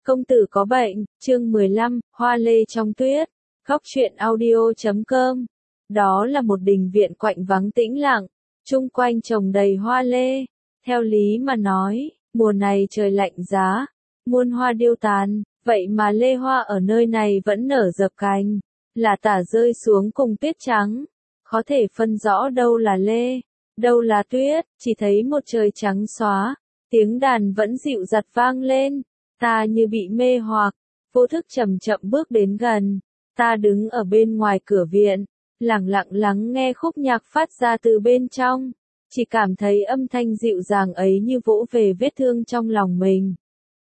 Công tử có bệnh, chương 15, Hoa lê trong tuyết, Góc truyện audio.com. Đó là một đình viện quạnh vắng tĩnh lặng, chung quanh trồng đầy hoa lê. Theo lý mà nói, mùa này trời lạnh giá, muôn hoa điêu tàn, vậy mà lê hoa ở nơi này vẫn nở dập cành, là tả rơi xuống cùng tuyết trắng. Khó thể phân rõ đâu là lê, đâu là tuyết, chỉ thấy một trời trắng xóa, tiếng đàn vẫn dịu dặt vang lên. Ta như bị mê hoặc, vô thức chậm chậm bước đến gần. Ta đứng ở bên ngoài cửa viện, lặng lặng lắng nghe khúc nhạc phát ra từ bên trong. Chỉ cảm thấy âm thanh dịu dàng ấy như vỗ về vết thương trong lòng mình,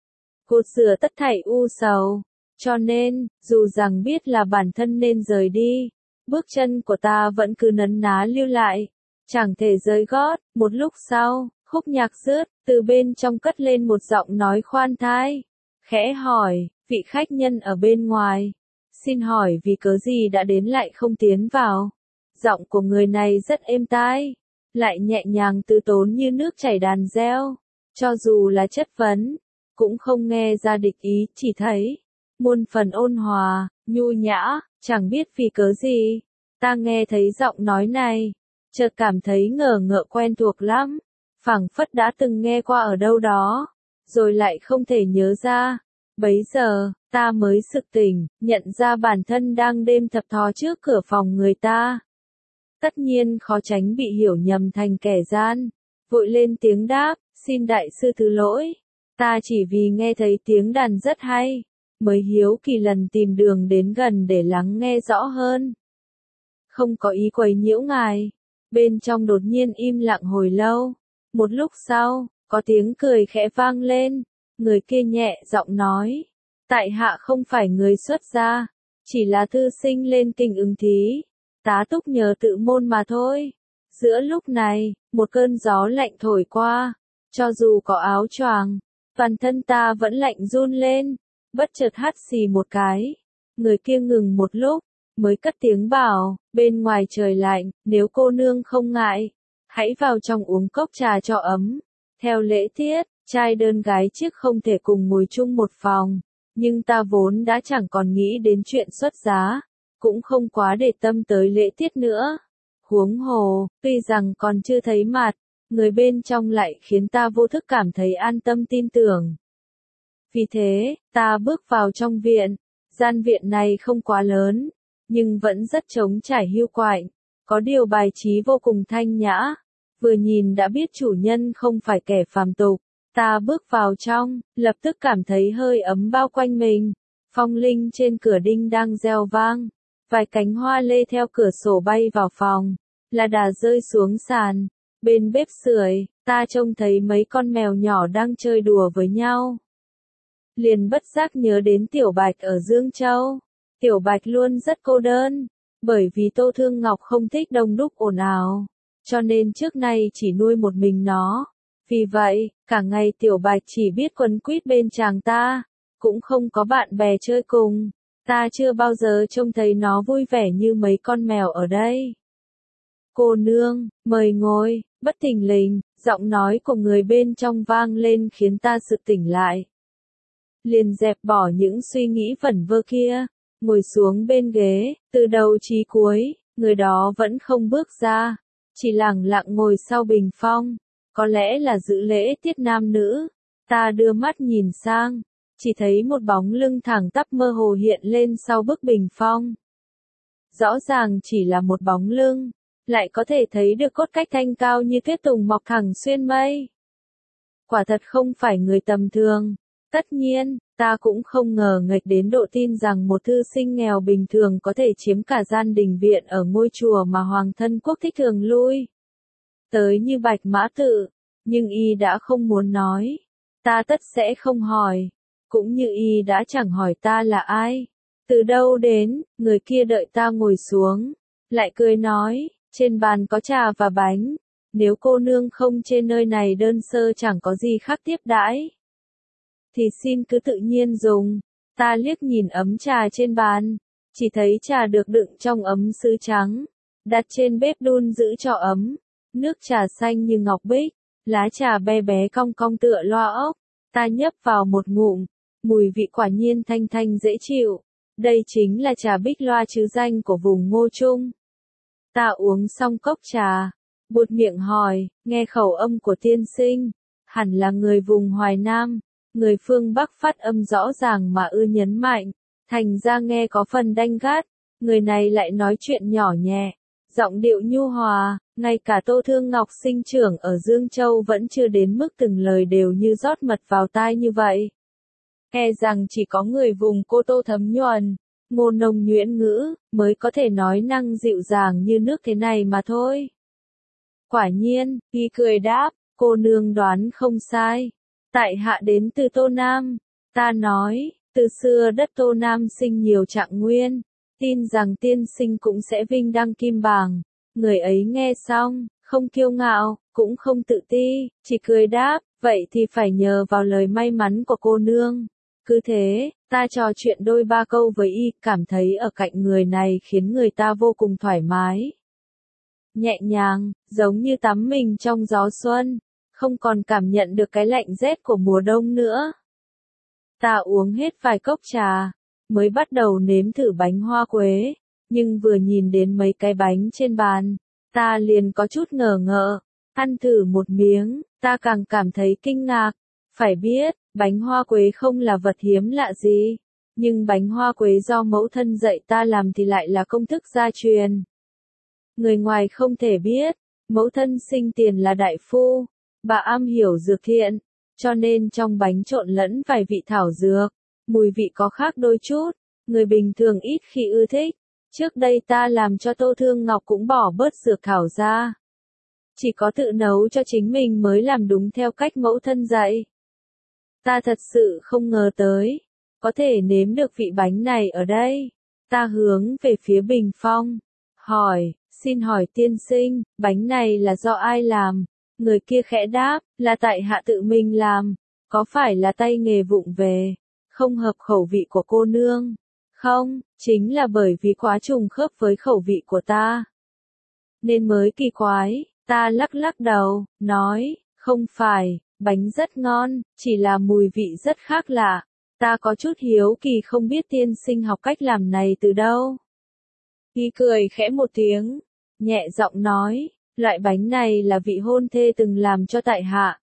cột rửa tất thảy u sầu. Cho nên, dù rằng biết là bản thân nên rời đi, bước chân của ta vẫn cứ nấn ná lưu lại, chẳng thể rời gót. Một lúc sau, khúc nhạc dứt, từ bên trong cất lên một giọng nói khoan thai, khẽ hỏi, vị khách nhân ở bên ngoài, xin hỏi vì cớ gì đã đến lại không tiến vào. Giọng của người này rất êm tai, lại nhẹ nhàng từ tốn như nước chảy đàn reo, cho dù là chất vấn, cũng không nghe ra địch ý, chỉ thấy muôn phần ôn hòa, nhu nhã. Chẳng biết vì cớ gì, ta nghe thấy giọng nói này, chợt cảm thấy ngờ ngợ quen thuộc lắm, phảng phất đã từng nghe qua ở đâu đó, rồi lại không thể nhớ ra. Bấy giờ, ta mới sực tỉnh, nhận ra bản thân đang đêm thập thò trước cửa phòng người ta. Tất nhiên khó tránh bị hiểu nhầm thành kẻ gian, vội lên tiếng đáp, xin đại sư thứ lỗi. Ta chỉ vì nghe thấy tiếng đàn rất hay, mới hiếu kỳ lần tìm đường đến gần để lắng nghe rõ hơn. Không có ý quấy nhiễu ngài. Bên trong đột nhiên im lặng hồi lâu. Một lúc sau, có tiếng cười khẽ vang lên. Người kia nhẹ giọng nói, tại hạ không phải người xuất gia, chỉ là thư sinh lên kinh ứng thí, tá túc nhờ tự môn mà thôi. Giữa lúc này, một cơn gió lạnh thổi qua, cho dù có áo choàng, toàn thân ta vẫn lạnh run lên. Bất chợt hắt xì một cái, người kia ngừng một lúc, mới cất tiếng bảo, bên ngoài trời lạnh, nếu cô nương không ngại, hãy vào trong uống cốc trà cho ấm. Theo lễ tiết, trai đơn gái chiếc không thể cùng ngồi chung một phòng, nhưng ta vốn đã chẳng còn nghĩ đến chuyện xuất giá, cũng không quá để tâm tới lễ tiết nữa. Huống hồ, tuy rằng còn chưa thấy mặt, người bên trong lại khiến ta vô thức cảm thấy an tâm tin tưởng. Vì thế, ta bước vào trong viện. Gian viện này không quá lớn, nhưng vẫn rất trống trải hiu quạnh, có điều bài trí vô cùng thanh nhã. Vừa nhìn đã biết chủ nhân không phải kẻ phàm tục. Ta bước vào trong, lập tức cảm thấy hơi ấm bao quanh mình. Phong linh trên cửa đinh đang reo vang. Vài cánh hoa lê theo cửa sổ bay vào phòng, là đà rơi xuống sàn. Bên bếp sưởi, ta trông thấy mấy con mèo nhỏ đang chơi đùa với nhau. Liền bất giác nhớ đến Tiểu Bạch ở Dương Châu. Tiểu Bạch luôn rất cô đơn, bởi vì Tô Thương Ngọc không thích đông đúc ồn ào, cho nên trước nay chỉ nuôi một mình nó. Vì vậy, cả ngày Tiểu Bạch chỉ biết quấn quýt bên chàng ta, cũng không có bạn bè chơi cùng. Ta chưa bao giờ trông thấy nó vui vẻ như mấy con mèo ở đây. Cô nương, mời ngồi. Bất thình lình, giọng nói của người bên trong vang lên khiến ta sực tỉnh lại. Liền dẹp bỏ những suy nghĩ vẩn vơ kia, ngồi xuống bên ghế. Từ đầu chí cuối, người đó vẫn không bước ra, chỉ lặng lặng ngồi sau bình phong. Có lẽ là giữ lễ tiết nam nữ. Ta đưa mắt nhìn sang, chỉ thấy một bóng lưng thẳng tắp mơ hồ hiện lên sau bức bình phong. Rõ ràng chỉ là một bóng lưng, lại có thể thấy được cốt cách thanh cao như tuyết tùng mọc thẳng xuyên mây. Quả thật không phải người tầm thường. Tất nhiên, ta cũng không ngờ nghệch đến độ tin rằng một thư sinh nghèo bình thường có thể chiếm cả gian đình viện ở ngôi chùa mà hoàng thân quốc thích thường lui tới như Bạch Mã Tự. Nhưng y đã không muốn nói, ta tất sẽ không hỏi, cũng như y đã chẳng hỏi ta là ai, từ đâu đến. Người kia đợi ta ngồi xuống, lại cười nói, trên bàn có trà và bánh, nếu cô nương không chê nơi này đơn sơ chẳng có gì khác tiếp đãi, thì xin cứ tự nhiên dùng. Ta liếc nhìn ấm trà trên bàn, chỉ thấy trà được đựng trong ấm sứ trắng, đặt trên bếp đun giữ cho ấm. Nước trà xanh như ngọc bích, lá trà bé bé cong cong tựa loa ốc. Ta nhấp vào một ngụm, mùi vị quả nhiên thanh thanh dễ chịu. Đây chính là trà Bích Loa chứ danh của vùng Ngô Trung. Ta uống xong cốc trà, buột miệng hỏi, nghe khẩu âm của tiên sinh, hẳn là người vùng Hoài Nam, người phương Bắc phát âm rõ ràng mà ư nhấn mạnh, thành ra nghe có phần đanh gắt, người này lại nói chuyện nhỏ nhẹ, giọng điệu nhu hòa, ngay cả Tô Thương Ngọc sinh trưởng ở Dương Châu vẫn chưa đến mức từng lời đều như rót mật vào tai như vậy. E rằng chỉ có người vùng Cô Tô thấm nhuần, ngô nông nhuyễn ngữ, mới có thể nói năng dịu dàng như nước thế này mà thôi. Quả nhiên, y cười đáp, cô nương đoán không sai. Tại hạ đến từ Tô Nam. Ta nói, từ xưa đất Tô Nam sinh nhiều trạng nguyên, tin rằng tiên sinh cũng sẽ vinh đăng kim bảng. Người ấy nghe xong, không kiêu ngạo, cũng không tự ti, chỉ cười đáp, vậy thì phải nhờ vào lời may mắn của cô nương. Cứ thế, ta trò chuyện đôi ba câu với y, cảm thấy ở cạnh người này khiến người ta vô cùng thoải mái. Nhẹ nhàng, giống như tắm mình trong gió xuân, không còn cảm nhận được cái lạnh rét của mùa đông nữa. Ta uống hết vài cốc trà, mới bắt đầu nếm thử bánh hoa quế, nhưng vừa nhìn đến mấy cái bánh trên bàn, ta liền có chút ngờ ngợ, ăn thử một miếng, ta càng cảm thấy kinh ngạc. Phải biết, bánh hoa quế không là vật hiếm lạ gì, nhưng bánh hoa quế do mẫu thân dạy ta làm thì lại là công thức gia truyền. Người ngoài không thể biết, mẫu thân sinh tiền là đại phu, bà am hiểu dược thiện, cho nên trong bánh trộn lẫn vài vị thảo dược, mùi vị có khác đôi chút, người bình thường ít khi ưa thích. Trước đây ta làm cho Tô Thương Ngọc cũng bỏ bớt dược thảo ra. Chỉ có tự nấu cho chính mình mới làm đúng theo cách mẫu thân dạy. Ta thật sự không ngờ tới, có thể nếm được vị bánh này ở đây. Ta hướng về phía bình phong, hỏi, xin hỏi tiên sinh, bánh này là do ai làm? Người kia khẽ đáp, là tại hạ tự mình làm, có phải là tay nghề vụng về, không hợp khẩu vị của cô nương? Không, chính là bởi vì quá trùng khớp với khẩu vị của ta. Nên mới kỳ quái, ta lắc lắc đầu, nói, không phải, bánh rất ngon, chỉ là mùi vị rất khác lạ. Ta có chút hiếu kỳ không biết tiên sinh học cách làm này từ đâu. Y cười khẽ một tiếng, nhẹ giọng nói, loại bánh này là vị hôn thê từng làm cho tại hạ.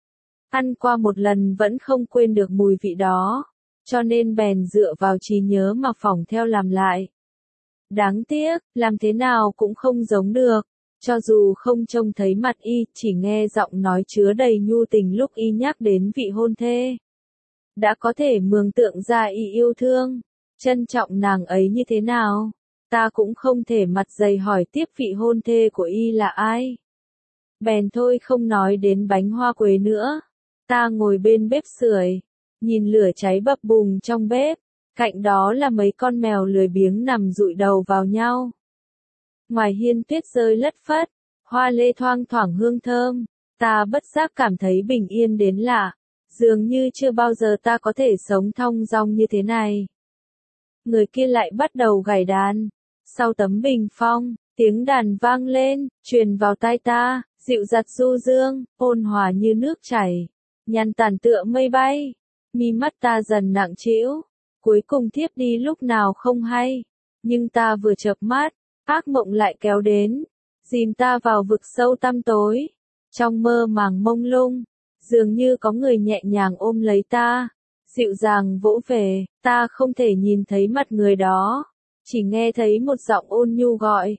Ăn qua một lần vẫn không quên được mùi vị đó, cho nên bèn dựa vào trí nhớ mà phỏng theo làm lại. Đáng tiếc, làm thế nào cũng không giống được, cho dù không trông thấy mặt y, chỉ nghe giọng nói chứa đầy nhu tình lúc y nhắc đến vị hôn thê. Đã có thể mường tượng ra y yêu thương, trân trọng nàng ấy như thế nào. Ta cũng không thể mặt dày hỏi tiếp vị hôn thê của y là ai. Bèn thôi không nói đến bánh hoa quế nữa. Ta ngồi bên bếp sưởi, nhìn lửa cháy bập bùng trong bếp, cạnh đó là mấy con mèo lười biếng nằm dụi đầu vào nhau. Ngoài hiên tuyết rơi lất phất, hoa lê thoang thoảng hương thơm, ta bất giác cảm thấy bình yên đến lạ, dường như chưa bao giờ ta có thể sống thong dong như thế này. Người kia lại bắt đầu gảy đàn. Sau tấm bình phong, tiếng đàn vang lên, truyền vào tai ta, dịu dặt du dương, ôn hòa như nước chảy, nhàn tản tựa mây bay. Mi mắt ta dần nặng trĩu, cuối cùng thiếp đi lúc nào không hay. Nhưng ta vừa chợp mắt, ác mộng lại kéo đến, dìm ta vào vực sâu tăm tối. Trong mơ màng mông lung, dường như có người nhẹ nhàng ôm lấy ta, dịu dàng vỗ về, ta không thể nhìn thấy mặt người đó. Chỉ nghe thấy một giọng ôn nhu gọi,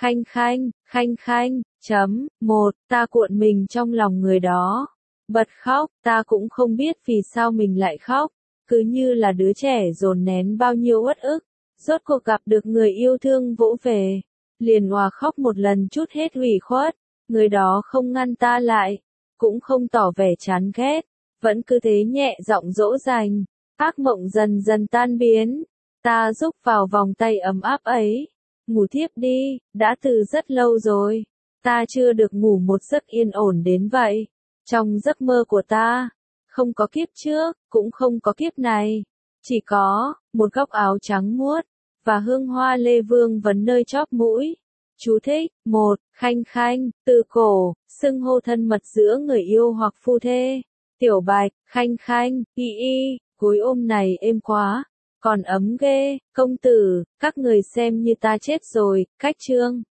khanh khanh, ta cuộn mình trong lòng người đó, bật khóc, ta cũng không biết vì sao mình lại khóc, cứ như là đứa trẻ dồn nén bao nhiêu uất ức, rốt cuộc gặp được người yêu thương vỗ về, liền òa khóc một lần chút hết ủy khuất, người đó không ngăn ta lại, cũng không tỏ vẻ chán ghét, vẫn cứ thế nhẹ giọng dỗ dành, ác mộng dần dần tan biến. Ta rúc vào vòng tay ấm áp ấy, ngủ thiếp đi, đã từ rất lâu rồi, ta chưa được ngủ một giấc yên ổn đến vậy. Trong giấc mơ của ta, không có kiếp trước, cũng không có kiếp này, chỉ có một góc áo trắng muốt, và hương hoa lê vương vấn nơi chóp mũi. Chú thích, 1. Khanh, từ cổ, xưng hô thân mật giữa người yêu hoặc phu thê. Tiểu bạch, khanh, y, gối ôm này êm quá, còn ấm ghê, công tử, các người xem như ta chết rồi, cách chương.